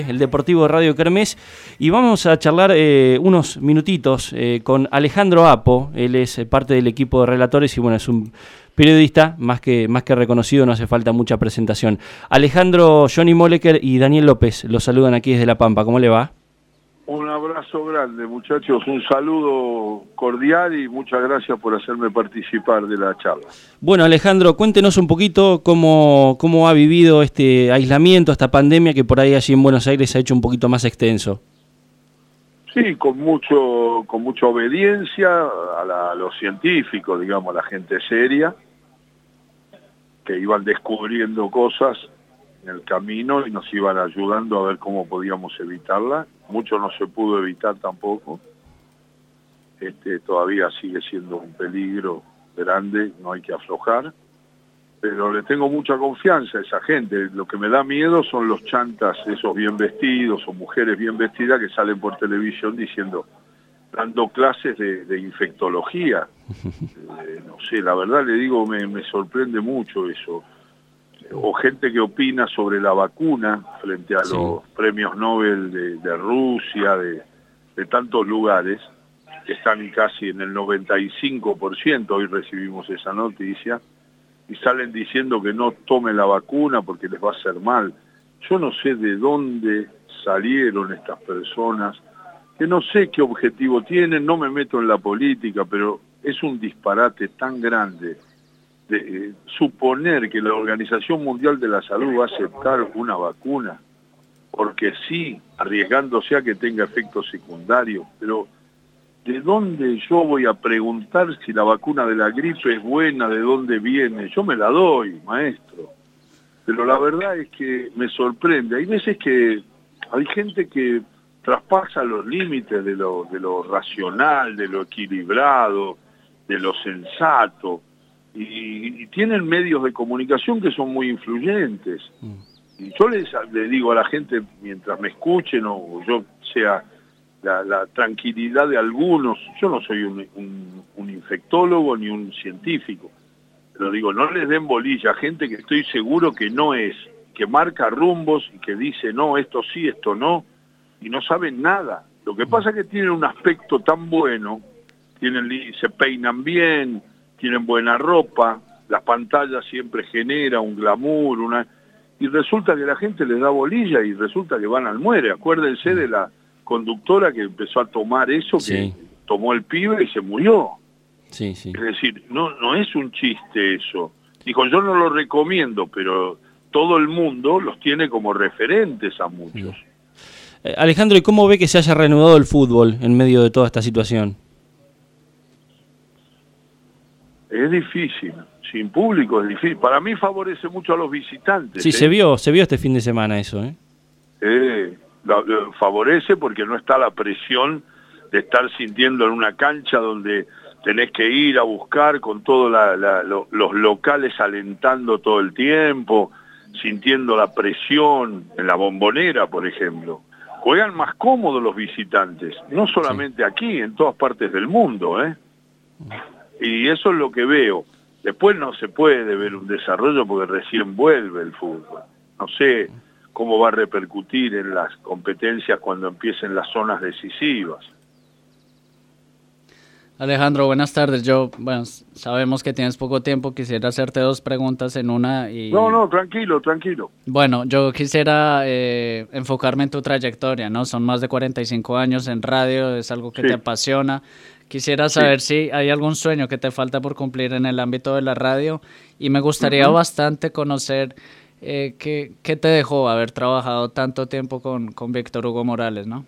el Deportivo de Radio Kermés, y vamos a charlar unos minutitos con Alejandro Apo. Él es parte del equipo de relatores y bueno, es un periodista más que reconocido, no hace falta mucha presentación. Alejandro, Johnny Moleker y Daniel López los saludan aquí desde La Pampa. ¿Cómo le va? Un abrazo grande, muchachos, un saludo cordial y muchas gracias por hacerme participar de la charla. Bueno, Alejandro, cuéntenos un poquito cómo ha vivido este aislamiento, esta pandemia que por ahí allí en Buenos Aires se ha hecho un poquito más extenso. Sí, con mucha obediencia a los científicos, digamos, a la gente seria, que iban descubriendo cosas en el camino y nos iban ayudando a ver cómo podíamos evitarla. Mucho no se pudo evitar tampoco. Todavía sigue siendo un peligro grande, no hay que aflojar. Pero le tengo mucha confianza a esa gente. Lo que me da miedo son los chantas, esos bien vestidos o mujeres bien vestidas que salen por televisión dando clases de infectología. No sé, la verdad le digo, me sorprende mucho eso. O gente que opina sobre la vacuna frente a los premios Nobel de Rusia, de tantos lugares, que están casi en el 95%, hoy recibimos esa noticia, y salen diciendo que no tomen la vacuna porque les va a hacer mal. Yo no sé de dónde salieron estas personas, que no sé qué objetivo tienen, no me meto en la política, pero es un disparate tan grande de suponer que la Organización Mundial de la Salud va a aceptar una vacuna, porque sí, arriesgándose a que tenga efectos secundarios, pero ¿de dónde yo voy a preguntar si la vacuna de la gripe es buena, de dónde viene? Yo me la doy, maestro, pero la verdad es que me sorprende. Hay veces que hay gente que traspasa los límites de lo racional, de lo equilibrado, de lo sensato, y tienen medios de comunicación que son muy influyentes. Y yo le digo a la gente, mientras me escuchen o yo sea la tranquilidad de algunos, yo no soy un infectólogo ni un científico, pero digo, no les den bolilla a gente que estoy seguro que no es, que marca rumbos y que dice no, esto sí, esto no, y no saben nada. Lo que pasa es que tienen un aspecto tan bueno, se peinan bien, tienen buena ropa, las pantallas siempre generan un glamour, y resulta que la gente les da bolilla y resulta que van al muere. Acuérdense de la conductora que empezó a tomar eso, que tomó el pibe y se murió. Sí, sí. Es decir, no es un chiste eso. Dijo, yo no lo recomiendo, pero todo el mundo los tiene como referentes a muchos. Alejandro, ¿y cómo ve que se haya reanudado el fútbol en medio de toda esta situación? Es difícil, sin público es difícil. Para mí favorece mucho a los visitantes. Sí, se vio este fin de semana eso, favorece porque no está la presión de estar sintiendo en una cancha donde tenés que ir a buscar con todos los locales alentando todo el tiempo, sintiendo la presión en la Bombonera, por ejemplo. Juegan más cómodos los visitantes, no solamente aquí, en todas partes del mundo, Y eso es lo que veo. Después no se puede ver un desarrollo porque recién vuelve el fútbol. No sé cómo va a repercutir en las competencias cuando empiecen las zonas decisivas. Alejandro, buenas tardes. Sabemos que tienes poco tiempo, quisiera hacerte dos preguntas en una. No, tranquilo. Bueno, yo quisiera enfocarme en tu trayectoria, ¿no? Son más de 45 años en radio, es algo que te apasiona. Quisiera saber si hay algún sueño que te falta por cumplir en el ámbito de la radio, y me gustaría bastante conocer qué te dejó haber trabajado tanto tiempo con Víctor Hugo Morales, ¿no?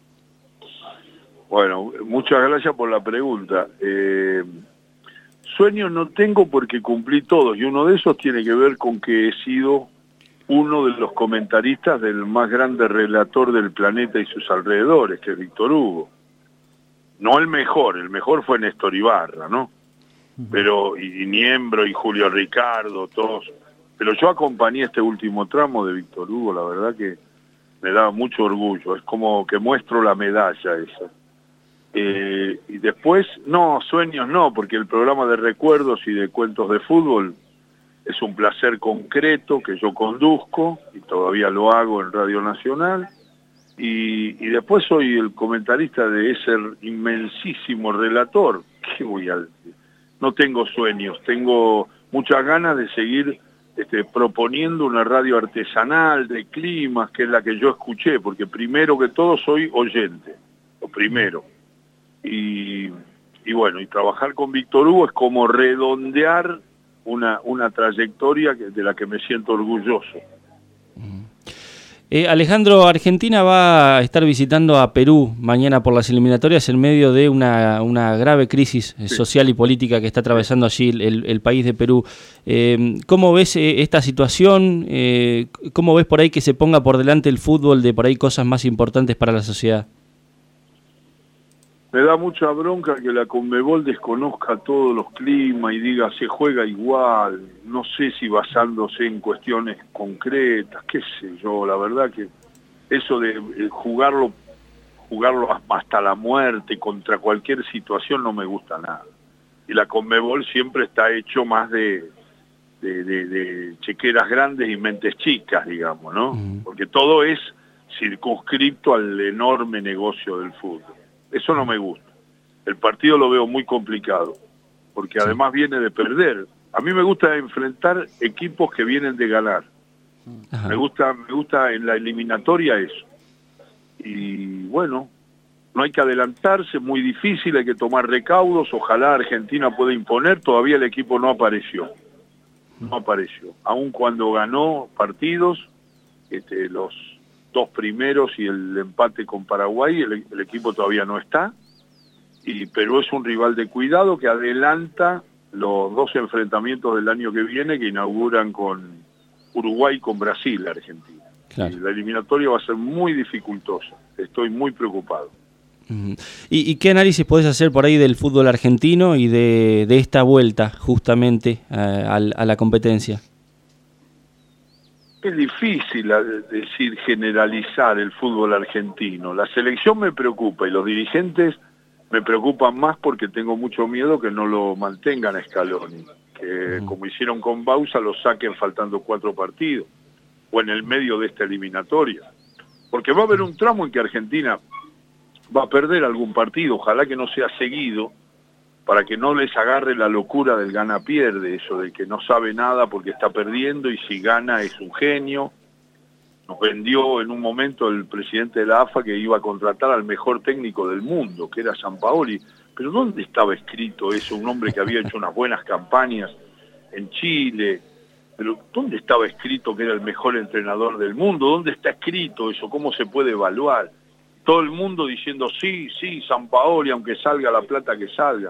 Bueno, muchas gracias por la pregunta. Sueños no tengo porque cumplí todos, y uno de esos tiene que ver con que he sido uno de los comentaristas del más grande relator del planeta y sus alrededores, que es Víctor Hugo. No el mejor fue Néstor Ibarra, ¿no? Pero, y Niembro y Julio Ricardo, todos. Pero yo acompañé este último tramo de Víctor Hugo, la verdad que me da mucho orgullo, es como que muestro la medalla esa. Y después, sueños no, porque el programa de recuerdos y de cuentos de fútbol es un placer concreto que yo conduzco y todavía lo hago en Radio Nacional. y después soy el comentarista de ese inmensísimo relator. No tengo sueños, tengo muchas ganas de seguir proponiendo una radio artesanal de climas, que es la que yo escuché, porque primero que todo soy oyente, lo primero. Y bueno, y trabajar con Víctor Hugo es como redondear una trayectoria de la que me siento orgulloso. Alejandro, Argentina va a estar visitando a Perú mañana por las eliminatorias en medio de una grave crisis social y política que está atravesando allí el país de Perú. ¿Cómo ves esta situación? ¿Cómo ves por ahí que se ponga por delante el fútbol de por ahí cosas más importantes para la sociedad? Me da mucha bronca que la Conmebol desconozca todos los climas y diga se juega igual, no sé si basándose en cuestiones concretas, qué sé yo, la verdad que eso de jugarlo hasta la muerte contra cualquier situación no me gusta nada. Y la Conmebol siempre está hecho más de chequeras grandes y mentes chicas, digamos, ¿no? Porque todo es circunscripto al enorme negocio del fútbol. Eso no me gusta. El partido lo veo muy complicado, porque además viene de perder. A mí me gusta enfrentar equipos que vienen de ganar. Ajá. Me gusta en la eliminatoria eso. Y bueno, no hay que adelantarse, es muy difícil, hay que tomar recaudos. Ojalá Argentina pueda imponer, todavía el equipo no apareció. No apareció. Aun cuando ganó partidos, los dos primeros y el empate con Paraguay, el equipo todavía no está, pero es un rival de cuidado que adelanta los dos enfrentamientos del año que viene, que inauguran con Uruguay y con Brasil, Argentina. Claro. La eliminatoria va a ser muy dificultosa, estoy muy preocupado. ¿Y qué análisis podés hacer por ahí del fútbol argentino y de esta vuelta justamente a la competencia? Es difícil generalizar el fútbol argentino. La selección me preocupa y los dirigentes me preocupan más porque tengo mucho miedo que no lo mantengan a Scaloni, que como hicieron con Bausa lo saquen faltando 4 partidos o en el medio de esta eliminatoria. Porque va a haber un tramo en que Argentina va a perder algún partido, ojalá que no sea seguido, para que no les agarre la locura del gana-pierde, eso de que no sabe nada porque está perdiendo y si gana es un genio. Nos vendió en un momento el presidente de la AFA que iba a contratar al mejor técnico del mundo, que era Sampaoli. Pero ¿dónde estaba escrito eso? Un hombre que había hecho unas buenas campañas en Chile. Pero ¿dónde estaba escrito que era el mejor entrenador del mundo? ¿Dónde está escrito eso? ¿Cómo se puede evaluar? Todo el mundo diciendo sí, Sampaoli, aunque salga la plata que salga.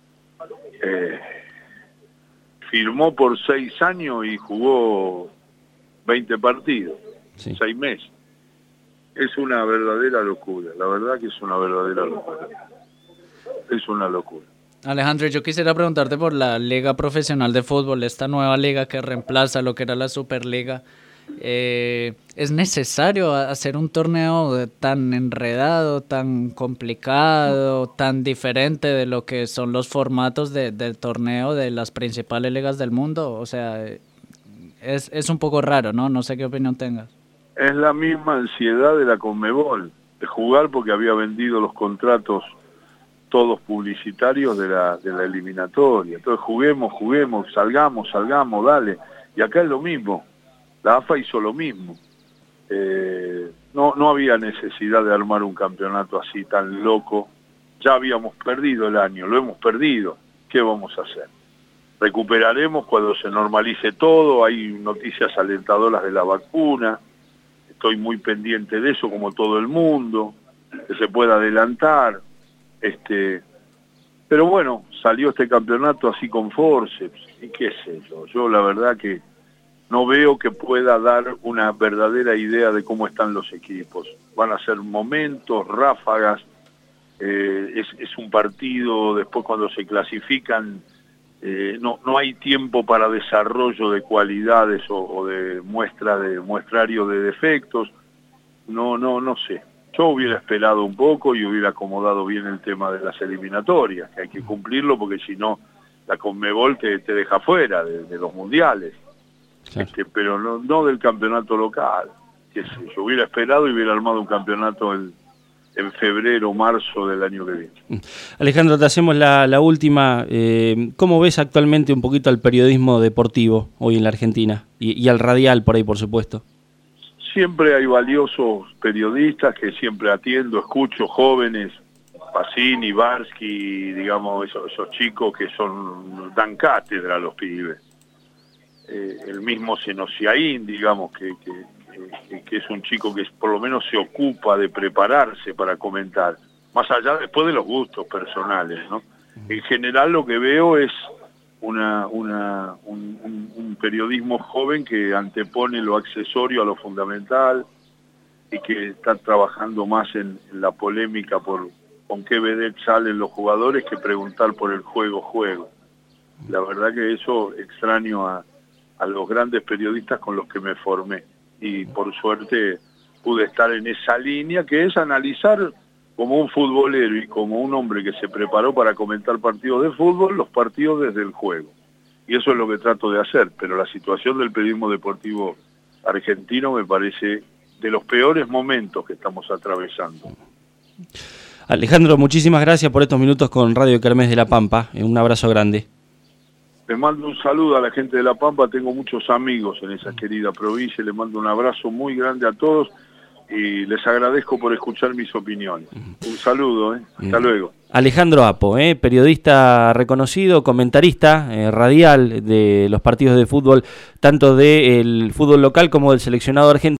Firmó por 6 años y jugó 20 partidos, 6 meses. Es una verdadera locura, la verdad que es una verdadera locura. Es una locura. Alejandro, yo quisiera preguntarte por la Liga Profesional de Fútbol, esta nueva liga que reemplaza lo que era la Superliga. ¿Es necesario hacer un torneo tan enredado, tan complicado, tan diferente de lo que son los formatos del torneo de las principales ligas del mundo? O sea, es un poco raro, ¿no? No sé qué opinión tengas. Es la misma ansiedad de la Conmebol, de jugar porque había vendido los contratos todos publicitarios de la eliminatoria. Entonces juguemos, salgamos, dale. Y acá es lo mismo. La AFA hizo lo mismo. No había necesidad de armar un campeonato así tan loco. Ya habíamos perdido el año, lo hemos perdido. ¿Qué vamos a hacer? Recuperaremos cuando se normalice todo. Hay noticias alentadoras de la vacuna. Estoy muy pendiente de eso, como todo el mundo, que se pueda adelantar. Pero bueno, salió este campeonato así con forceps. Y qué sé yo. Yo la verdad que no veo que pueda dar una verdadera idea de cómo están los equipos. Van a ser momentos, ráfagas, es un partido, después cuando se clasifican, no hay tiempo para desarrollo de cualidades o de muestrario de defectos. No sé. Yo hubiera esperado un poco y hubiera acomodado bien el tema de las eliminatorias, que hay que cumplirlo porque si no, la Conmebol te deja fuera de los mundiales. Claro. Pero no del campeonato local. qué sé yo, hubiera esperado y hubiera armado un campeonato en febrero o marzo del año que viene. Alejandro, te hacemos la última. ¿Cómo ves actualmente un poquito al periodismo deportivo hoy en la Argentina? Y al radial por ahí, por supuesto. Siempre hay valiosos periodistas que siempre atiendo, escucho, jóvenes, Pacini, Barsky, digamos, esos chicos que dan cátedra a los pibes. El mismo Senosiaín, digamos, que es un chico que por lo menos se ocupa de prepararse para comentar, más allá después de los gustos personales, ¿no? En general lo que veo es un periodismo joven que antepone lo accesorio a lo fundamental y que está trabajando más en la polémica por con qué vedette salen los jugadores que preguntar por el juego. La verdad que eso extraño a los grandes periodistas con los que me formé y por suerte pude estar en esa línea que es analizar como un futbolero y como un hombre que se preparó para comentar partidos de fútbol, los partidos desde el juego. Y eso es lo que trato de hacer, pero la situación del periodismo deportivo argentino me parece de los peores momentos que estamos atravesando. Alejandro, muchísimas gracias por estos minutos con Radio Kermés de La Pampa. Un abrazo grande. Les mando un saludo a la gente de La Pampa, tengo muchos amigos en esa querida provincia, les mando un abrazo muy grande a todos y les agradezco por escuchar mis opiniones. Un saludo, hasta luego. Alejandro Apo, periodista reconocido, comentarista radial de los partidos de fútbol, tanto del fútbol local como del seleccionado argentino.